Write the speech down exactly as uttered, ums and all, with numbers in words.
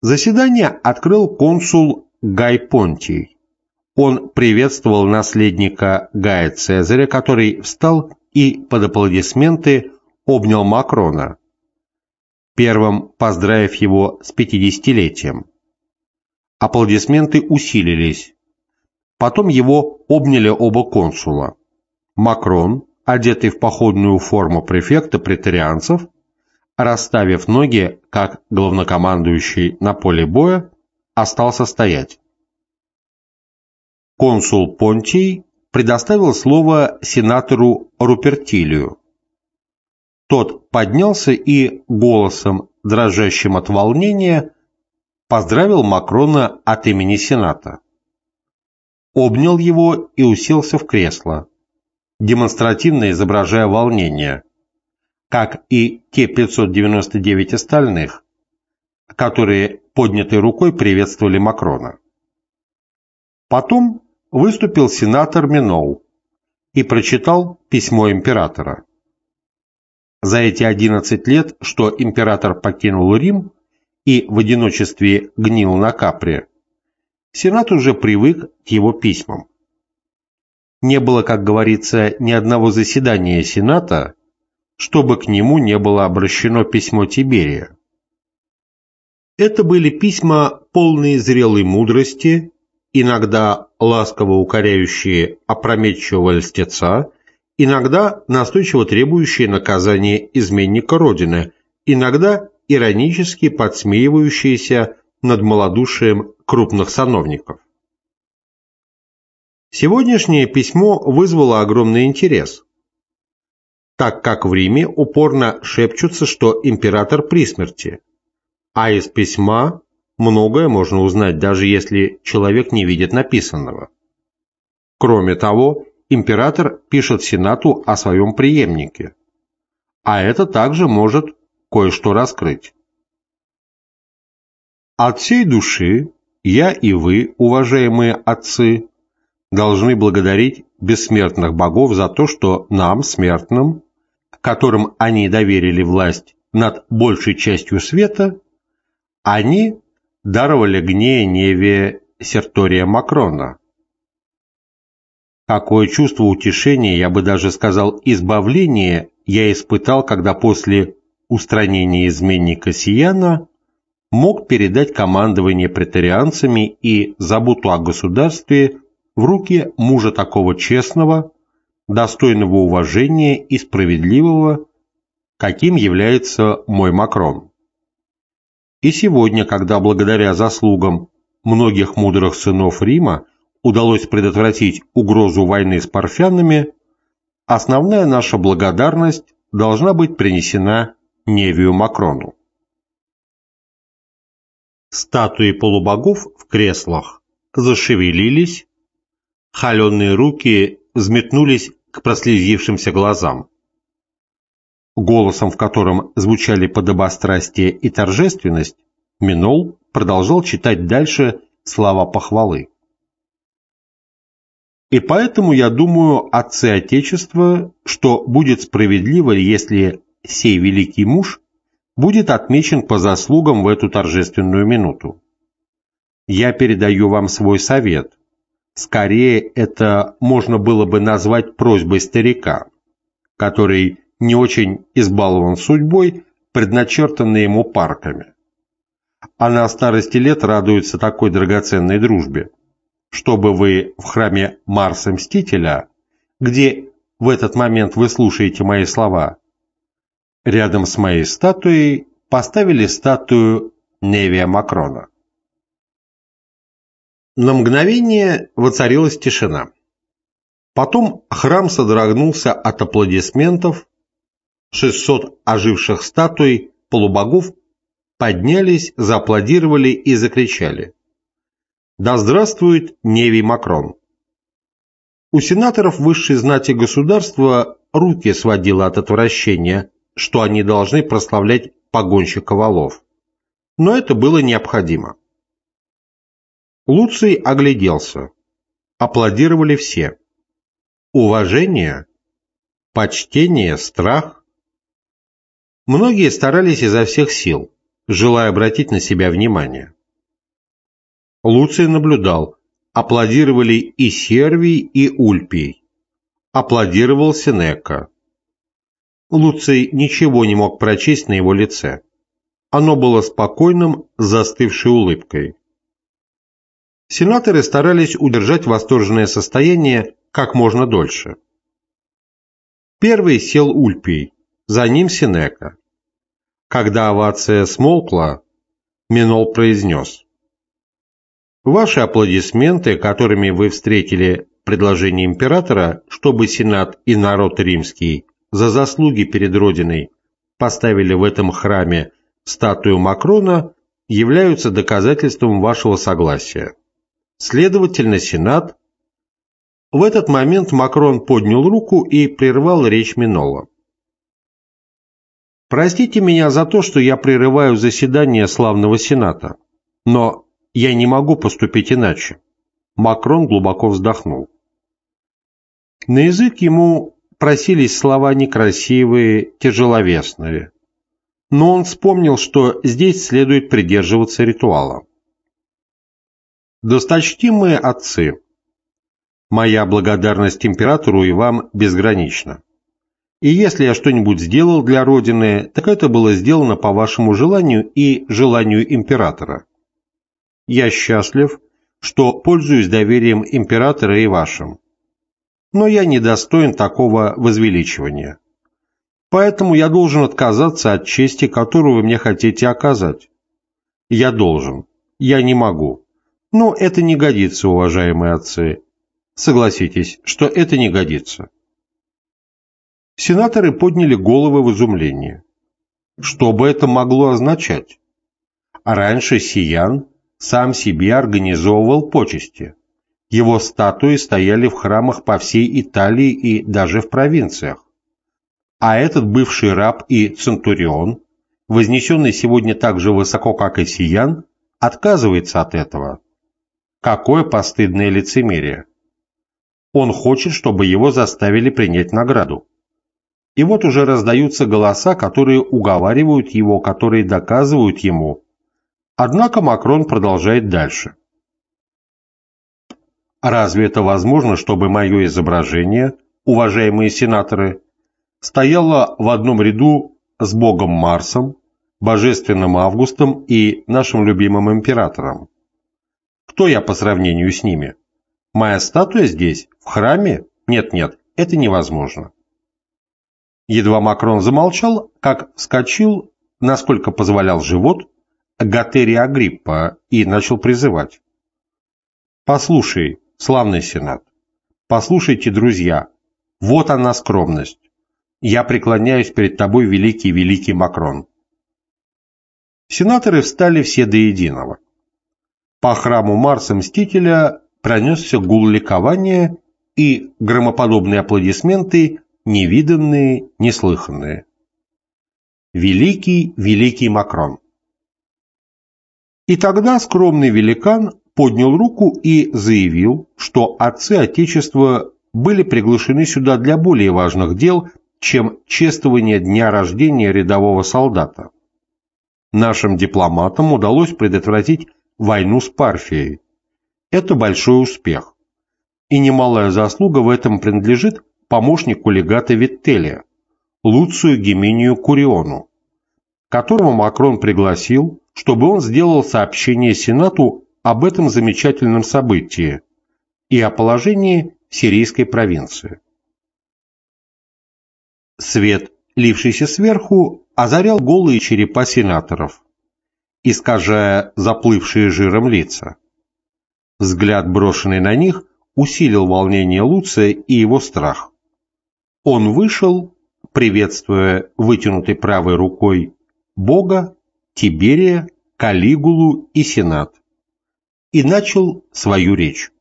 Заседание открыл консул Гай Понтий. Он приветствовал наследника Гая Цезаря, который встал и под аплодисменты обнял Макрона, первым поздравив его с пятидесятилетием. Аплодисменты усилились. Потом его обняли оба консула. Макрон, одетый в походную форму префекта преторианцев, расставив ноги, как главнокомандующий на поле боя, остался стоять. Консул Понтий предоставил слово сенатору Рупертилию. Тот поднялся и голосом, дрожащим от волнения, поздравил Макрона от имени Сената. Обнял его и уселся в кресло, демонстративно изображая волнение, как и те пятьсот девяносто девять остальных, которые поднятой рукой приветствовали Макрона. Потом выступил сенатор Минол и прочитал письмо императора. За эти одиннадцать лет, что император покинул Рим и в одиночестве гнил на Капре, Сенат уже привык к его письмам. Не было, как говорится, ни одного заседания Сената, чтобы к нему не было обращено письмо Тиберия. Это были письма, полные зрелой мудрости, иногда ласково укоряющие опрометчивого льстеца, иногда настойчиво требующие наказания изменника Родины, иногда иронически подсмеивающиеся над малодушием крупных сановников. Сегодняшнее письмо вызвало огромный интерес, так как в Риме упорно шепчутся, что император при смерти, а из письма многое можно узнать, даже если человек не видит написанного. Кроме того, император пишет Сенату о своем преемнике, а это также может кое-что раскрыть. От всей души я и вы, уважаемые отцы, должны благодарить бессмертных богов за то, что нам, смертным, которым они доверили власть над большей частью света, они даровали Гнея Невия Сертория Макрона. Какое чувство утешения, я бы даже сказал избавления, я испытал, когда после устранения изменника Сияна мог передать командование преторианцами и заботу о государстве в руки мужа такого честного, достойного уважения и справедливого, каким является мой Макрон. И сегодня, когда благодаря заслугам многих мудрых сынов Рима удалось предотвратить угрозу войны с парфянами, основная наша благодарность должна быть принесена Невию Макрону. Статуи полубогов в креслах зашевелились, холеные руки взметнулись к прослезившимся глазам. Голосом, в котором звучали подобострастие и торжественность, Минол продолжал читать дальше слова похвалы. И поэтому я думаю, отцы Отечества, что будет справедливо, если сей великий муж будет отмечен по заслугам в эту торжественную минуту. Я передаю вам свой совет. Скорее, это можно было бы назвать просьбой старика, который не очень избалован судьбой, предначертанной ему парками. А на старости лет радуется такой драгоценной дружбе, чтобы вы в храме Марса Мстителя, где в этот момент вы слушаете мои слова, рядом с моей статуей поставили статую Невия Макрона. На мгновение воцарилась тишина. Потом храм содрогнулся от аплодисментов, шестьсот оживших статуй полубогов поднялись, зааплодировали и закричали: «Да здравствует Невий Макрон!» У сенаторов высшей знати государства руки сводило от отвращения, что они должны прославлять погонщика валов. Но это было необходимо. Луций огляделся. Аплодировали все. Уважение, почтение, страх. Многие старались изо всех сил, желая обратить на себя внимание. Луций наблюдал. Аплодировали и Сервий, и Ульпий. Аплодировал Сенека. Луций ничего не мог прочесть на его лице. Оно было спокойным, с застывшей улыбкой. Сенаторы старались удержать восторженное состояние как можно дольше. Первый сел Ульпий, за ним Сенека. Когда овация смолкла, Минол произнес: «Ваши аплодисменты, которыми вы встретили предложение императора, чтобы Сенат и народ римский за заслуги перед Родиной поставили в этом храме статую Макрона, являются доказательством вашего согласия. Следовательно, Сенат...» В этот момент Макрон поднял руку и прервал речь Минола. «Простите меня за то, что я прерываю заседание славного Сената, но я не могу поступить иначе». Макрон глубоко вздохнул. На язык ему просились слова некрасивые, тяжеловесные, но он вспомнил, что здесь следует придерживаться ритуала. «Досточтимые отцы, моя благодарность императору и вам безгранична. И если я что-нибудь сделал для Родины, так это было сделано по вашему желанию и желанию императора. Я счастлив, что пользуюсь доверием императора и вашим. Но я недостоин такого возвеличивания. Поэтому я должен отказаться от чести, которую вы мне хотите оказать. Я должен. Я не могу. Но это не годится, уважаемые отцы. Согласитесь, что это не годится». Сенаторы подняли головы в изумлении. Что бы это могло означать? А раньше Сиян сам себе организовывал почести. Его статуи стояли в храмах по всей Италии и даже в провинциях. А этот бывший раб и центурион, вознесенный сегодня так же высоко, как и Сиян, отказывается от этого. Какое постыдное лицемерие! Он хочет, чтобы его заставили принять награду. И вот уже раздаются голоса, которые уговаривают его, которые доказывают ему. Однако Макрон продолжает дальше. Разве это возможно, чтобы мое изображение, уважаемые сенаторы, стояло в одном ряду с богом Марсом, божественным Августом и нашим любимым императором? Кто я по сравнению с ними? Моя статуя здесь, в храме? Нет-нет, это невозможно. Едва Макрон замолчал, как вскочил, насколько позволял живот, Гатерий Агриппа и начал призывать. «Послушай, славный сенат, послушайте, друзья, вот она скромность. Я преклоняюсь перед тобой, великий-великий Макрон». Сенаторы встали все до единого. По храму Марса Мстителя пронесся гул ликования и громоподобные аплодисменты, невиданные, неслыханные. Великий, великий Макрон. И тогда скромный великан поднял руку и заявил, что отцы Отечества были приглашены сюда для более важных дел, чем чествование дня рождения рядового солдата. Нашим дипломатам удалось предотвратить войну с Парфией. Это большой успех. И немалая заслуга в этом принадлежит помощнику легата Вителлия, Луцию Гимению Куриону, которого Макрон пригласил, чтобы он сделал сообщение Сенату об этом замечательном событии и о положении сирийской провинции. Свет, лившийся сверху, озарял голые черепа сенаторов, искажая заплывшие жиром лица. Взгляд, брошенный на них, усилил волнение Луция и его страх. Он вышел, приветствуя вытянутой правой рукой Бога, Тиберия, Калигулу и Сенат, и начал свою речь.